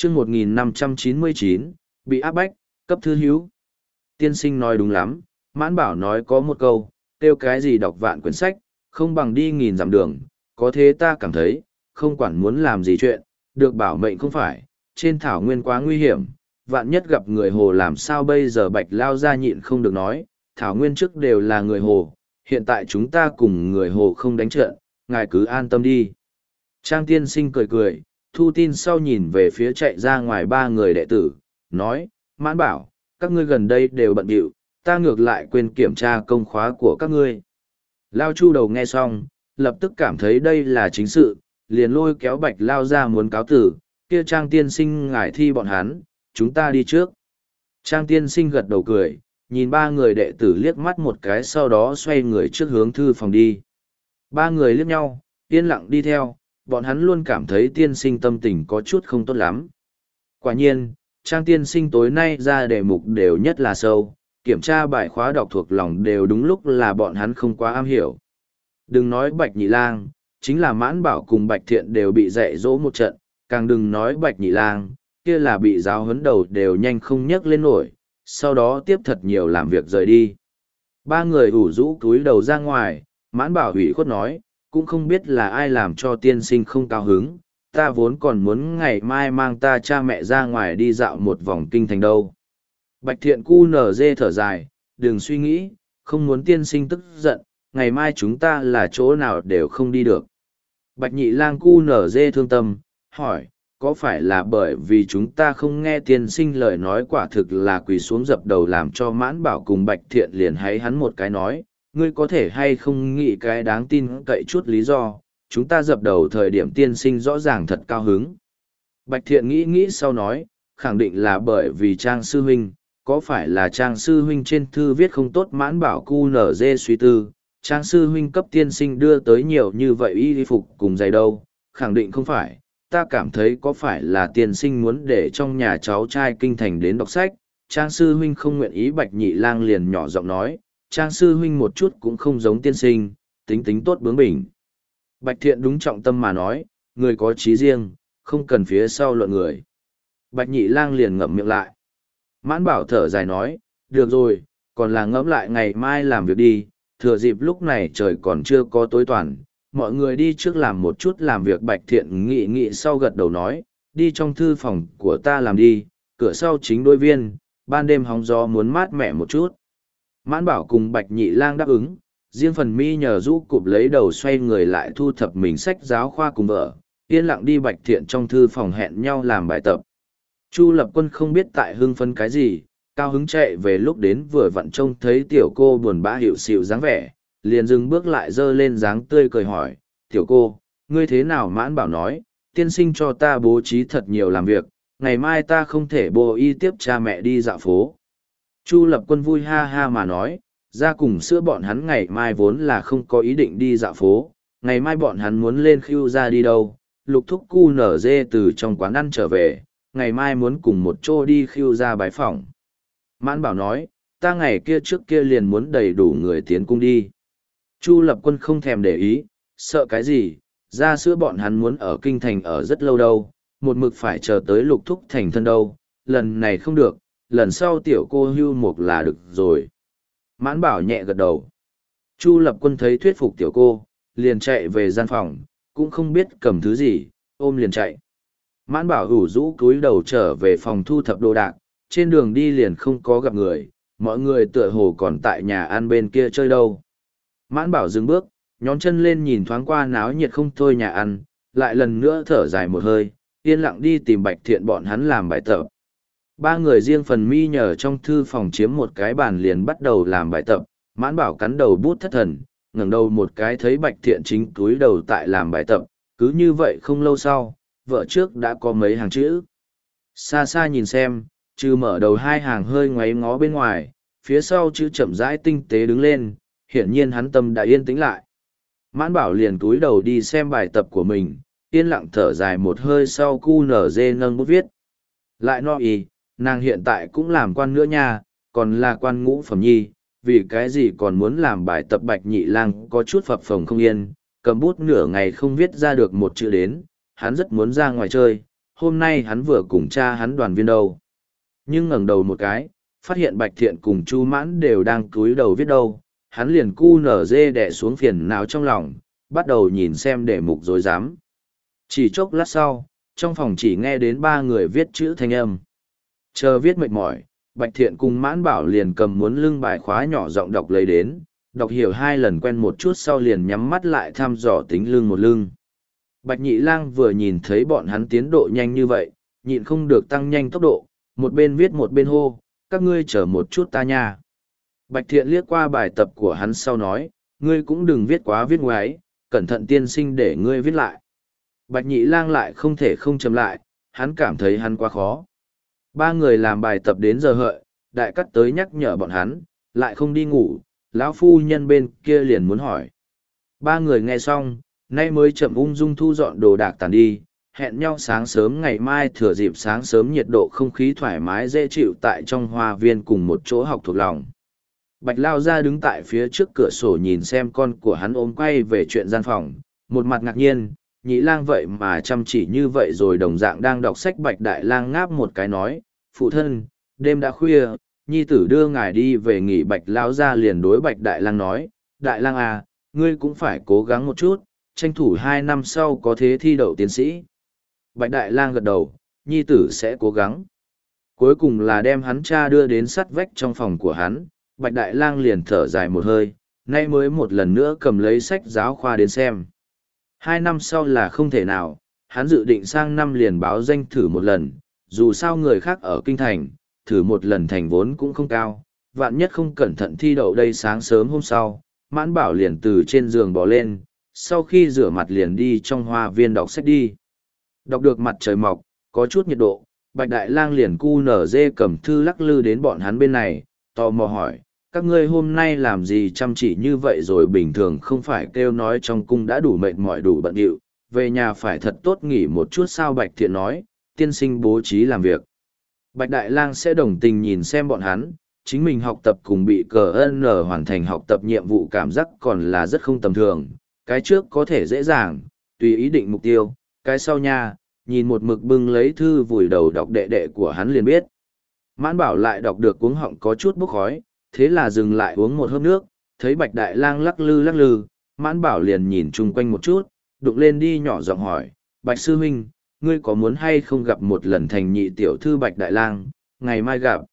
chương 1599, bị áp bách, cấp thư hữu. Tiên sinh nói đúng lắm, Mãn Bảo nói có một câu, kêu cái gì đọc vạn quyển sách, không bằng đi nghìn dặm đường, có thế ta cảm thấy, không quản muốn làm gì chuyện, được bảo mệnh không phải, trên thảo nguyên quá nguy hiểm, vạn nhất gặp người hồ làm sao bây giờ Bạch Lao ra nhịn không được nói, thảo nguyên trước đều là người hồ, hiện tại chúng ta cùng người hồ không đánh trận, ngài cứ an tâm đi. Trang tiên sinh cười cười, thu tin sau nhìn về phía chạy ra ngoài ba người đệ tử, nói, Mãn Bảo, các ngươi gần đây đều bận bịu, ta ngược lại quên kiểm tra công khóa của các ngươi. Lao Chu đầu nghe xong, lập tức cảm thấy đây là chính sự, liền lôi kéo Bạch Lao ra muốn cáo tử, kia Trang tiên sinh ngài thi bọn hắn, chúng ta đi trước. Trang tiên sinh gật đầu cười, nhìn ba người đệ tử liếc mắt một cái sau đó xoay người trước hướng thư phòng đi. Ba người liếc nhau, yên lặng đi theo, bọn hắn luôn cảm thấy tiên sinh tâm tình có chút không tốt lắm. Quả nhiên, Trang tiên sinh tối nay ra đề mục đều nhất là sâu, kiểm tra bài khóa đọc thuộc lòng đều đúng lúc là bọn hắn không quá am hiểu. Đừng nói Bạch Nhị Lang, chính là Mãn Bảo cùng Bạch Thiện đều bị dạy dỗ một trận, càng đừng nói Bạch Nhị Lang, kia là bị giáo huấn đầu đều nhanh không nhấc lên nổi, sau đó tiếp thật nhiều làm việc rời đi. Ba người ủ rũ cúi đầu ra ngoài, Mãn Bảo ủy khuất nói, cũng không biết là ai làm cho tiên sinh không cao hứng, ta vốn còn muốn ngày mai mang ta cha mẹ ra ngoài đi dạo một vòng kinh thành đâu. Bạch Thiện cu nở dê thở dài, đừng suy nghĩ, không muốn tiên sinh tức giận, ngày mai chúng ta là chỗ nào đều không đi được. Bạch Nhị Lang cu nở dê thương tâm, hỏi, có phải là bởi vì chúng ta không nghe tiên sinh lời nói quả thực là quỳ xuống dập đầu làm cho Mãn Bảo cùng Bạch Thiện liền hay hắn một cái nói, ngươi có thể hay không nghĩ cái đáng tin cậy chút lý do, chúng ta dập đầu thời điểm tiên sinh rõ ràng thật cao hứng. Bạch Thiện nghĩ nghĩ sau nói, khẳng định là bởi vì Trang sư huynh, có phải là Trang sư huynh trên thư viết không tốt Mãn Bảo cu nở dê suy tư, Trang sư huynh cấp tiên sinh đưa tới nhiều như vậy y phục cùng giày đâu, khẳng định không phải, ta cảm thấy có phải là tiên sinh muốn để trong nhà cháu trai kinh thành đến đọc sách, Trang sư huynh không nguyện ý. Bạch Nhị Lang liền nhỏ giọng nói, Trang sư huynh một chút cũng không giống tiên sinh, tính tính tốt bướng bỉnh. Bạch Thiện đúng trọng tâm mà nói, người có trí riêng, không cần phía sau luận người. Bạch Nhị Lang liền ngậm miệng lại. Mãn Bảo thở dài nói, được rồi, còn là ngẫm lại ngày mai làm việc đi, thừa dịp lúc này trời còn chưa có tối toàn, mọi người đi trước làm một chút làm việc. Bạch Thiện nghị nghị sau gật đầu nói, đi trong thư phòng của ta làm đi, cửa sau chính đối viên, ban đêm hóng gió muốn mát mẻ một chút. Mãn Bảo cùng Bạch Nhị Lang đáp ứng, riêng phần mi nhờ rũ cụp lấy đầu xoay người lại thu thập mình sách giáo khoa cùng vợ, yên lặng đi Bạch Thiện trong thư phòng hẹn nhau làm bài tập. Chu Lập Quân không biết tại hưng phấn cái gì, cao hứng chạy về lúc đến vừa vặn trông thấy tiểu cô buồn bã hiệu xịu dáng vẻ, liền dừng bước lại dơ lên dáng tươi cười hỏi, tiểu cô, ngươi thế nào? Mãn Bảo nói, tiên sinh cho ta bố trí thật nhiều làm việc, ngày mai ta không thể bồ y tiếp cha mẹ đi dạo phố. Chu Lập Quân vui ha ha mà nói, ra cùng sữa bọn hắn ngày mai vốn là không có ý định đi dạo phố, ngày mai bọn hắn muốn lên Khưu ra đi đâu, Lục Thúc cu nở dê từ trong quán ăn trở về, ngày mai muốn cùng một chỗ đi Khưu ra bái phỏng. Mãn Bảo nói, ta ngày kia trước kia liền muốn đầy đủ người tiến cung đi. Chu Lập Quân không thèm để ý, sợ cái gì, ra sữa bọn hắn muốn ở kinh thành ở rất lâu đâu, một mực phải chờ tới Lục Thúc thành thân đâu, lần này không được, lần sau tiểu cô hưu mục là được rồi. Mãn Bảo nhẹ gật đầu. Chu Lập Quân thấy thuyết phục tiểu cô, liền chạy về gian phòng, cũng không biết cầm thứ gì, ôm liền chạy. Mãn Bảo ủ rũ cúi đầu trở về phòng thu thập đồ đạc, trên đường đi liền không có gặp người, mọi người tựa hồ còn tại nhà ăn bên kia chơi đâu. Mãn Bảo dừng bước, nhón chân lên nhìn thoáng qua náo nhiệt không thôi nhà ăn, lại lần nữa thở dài một hơi, yên lặng đi tìm Bạch Thiện bọn hắn làm bài tập. Ba người riêng phần mi nhờ trong thư phòng chiếm một cái bàn liền bắt đầu làm bài tập, Mãn Bảo cắn đầu bút thất thần, ngẩng đầu một cái thấy Bạch Thiện chính túi đầu tại làm bài tập, cứ như vậy không lâu sau, vợ trước đã có mấy hàng chữ. Xa xa nhìn xem, trừ mở đầu hai hàng hơi ngoáy ngó bên ngoài, phía sau chữ chậm rãi tinh tế đứng lên, hiển nhiên hắn tâm đã yên tĩnh lại. Mãn Bảo liền túi đầu đi xem bài tập của mình, yên lặng thở dài một hơi sau cu nở dê nâng bút viết. Lại no y, nàng hiện tại cũng làm quan nữa nha, còn là quan ngũ phẩm nhi, vì cái gì còn muốn làm bài tập. Bạch Nhị Lang có chút phập phồng không yên, cầm bút nửa ngày không viết ra được một chữ đến, hắn rất muốn ra ngoài chơi, hôm nay hắn vừa cùng cha hắn đoàn viên đâu. Nhưng ngẩng đầu một cái, phát hiện Bạch Thiện cùng Chu Mãn đều đang cúi đầu viết đâu, hắn liền cu nở dê đẻ xuống phiền não trong lòng, bắt đầu nhìn xem đề mục rối rắm. Chỉ chốc lát sau, trong phòng chỉ nghe đến ba người viết chữ thanh âm. Chờ viết mệt mỏi, Bạch Thiện cùng Mãn Bảo liền cầm muốn lưng bài khóa nhỏ giọng đọc lấy đến, đọc hiểu 2 lần quen một chút sau liền nhắm mắt lại thăm dò tính lưng một lưng. Bạch Nhị Lang vừa nhìn thấy bọn hắn tiến độ nhanh như vậy, nhịn không được tăng nhanh tốc độ, một bên viết một bên hô, các ngươi chờ một chút ta nha. Bạch Thiện liếc qua bài tập của hắn sau nói, ngươi cũng đừng viết quá viết ngoái, cẩn thận tiên sinh để ngươi viết lại. Bạch Nhị Lang lại không thể không chấm lại, hắn cảm thấy hắn quá khó. Ba người làm bài tập đến giờ hợi, đại cắt tới nhắc nhở bọn hắn, lại không đi ngủ, lão phu nhân bên kia liền muốn hỏi. Ba người nghe xong, nay mới chậm ung dung thu dọn đồ đạc tàn đi, hẹn nhau sáng sớm ngày mai thừa dịp sáng sớm nhiệt độ không khí thoải mái dễ chịu tại trong hoa viên cùng một chỗ học thuộc lòng. Bạch Lao ra đứng tại phía trước cửa sổ nhìn xem con của hắn ôm quay về chuyện gian phòng, một mặt ngạc nhiên, Nhị Lang vậy mà chăm chỉ như vậy rồi đồng dạng đang đọc sách. Bạch Đại Lang ngáp một cái nói, phụ thân, đêm đã khuya, nhi tử đưa ngài đi về nghỉ. Bạch Lao ra liền đối Bạch Đại Lang nói, Đại Lang à, ngươi cũng phải cố gắng một chút, tranh thủ 2 năm sau có thế thi đậu tiến sĩ. Bạch Đại Lang gật đầu, nhi tử sẽ cố gắng. Cuối cùng là đem hắn cha đưa đến sắt vách trong phòng của hắn, Bạch Đại Lang liền thở dài một hơi, nay mới một lần nữa cầm lấy sách giáo khoa đến xem. 2 năm sau là không thể nào, hắn dự định sang năm liền báo danh thử một lần, dù sao người khác ở kinh thành, thử một lần thành vốn cũng không cao, vạn nhất không cẩn thận thi đậu đây. Sáng sớm hôm sau, Mãn Bảo liền từ trên giường bò lên, sau khi rửa mặt liền đi trong hoa viên đọc sách đi. Đọc được mặt trời mọc, có chút nhiệt độ, Bạch Đại Lang liền cu nở dê cầm thư lắc lư đến bọn hắn bên này, tò mò hỏi, các ngươi hôm nay làm gì chăm chỉ như vậy rồi? Bình thường không phải kêu nói trong cung đã đủ mệt mỏi đủ bận rộn, về nhà phải thật tốt nghỉ một chút sao? Bạch Thiện nói, tiên sinh bố trí làm việc. Bạch Đại Lang sẽ đồng tình nhìn xem bọn hắn, chính mình học tập cùng bị CN hoàn thành học tập nhiệm vụ cảm giác còn là rất không tầm thường. Cái trước có thể dễ dàng, tùy ý định mục tiêu, cái sau nha, nhìn một mực bưng lấy thư vùi đầu đọc đệ đệ của hắn liền biết. Mãn Bảo lại đọc được cuống họng có chút bốc khói, thế là dừng lại uống một hớp nước, thấy Bạch Đại Lang lắc lư, Mãn Bảo liền nhìn chung quanh một chút, đụng lên đi nhỏ giọng hỏi, Bạch Sư Huynh, ngươi có muốn hay không gặp một lần thành nhị tiểu thư? Bạch Đại Lang, ngày mai gặp.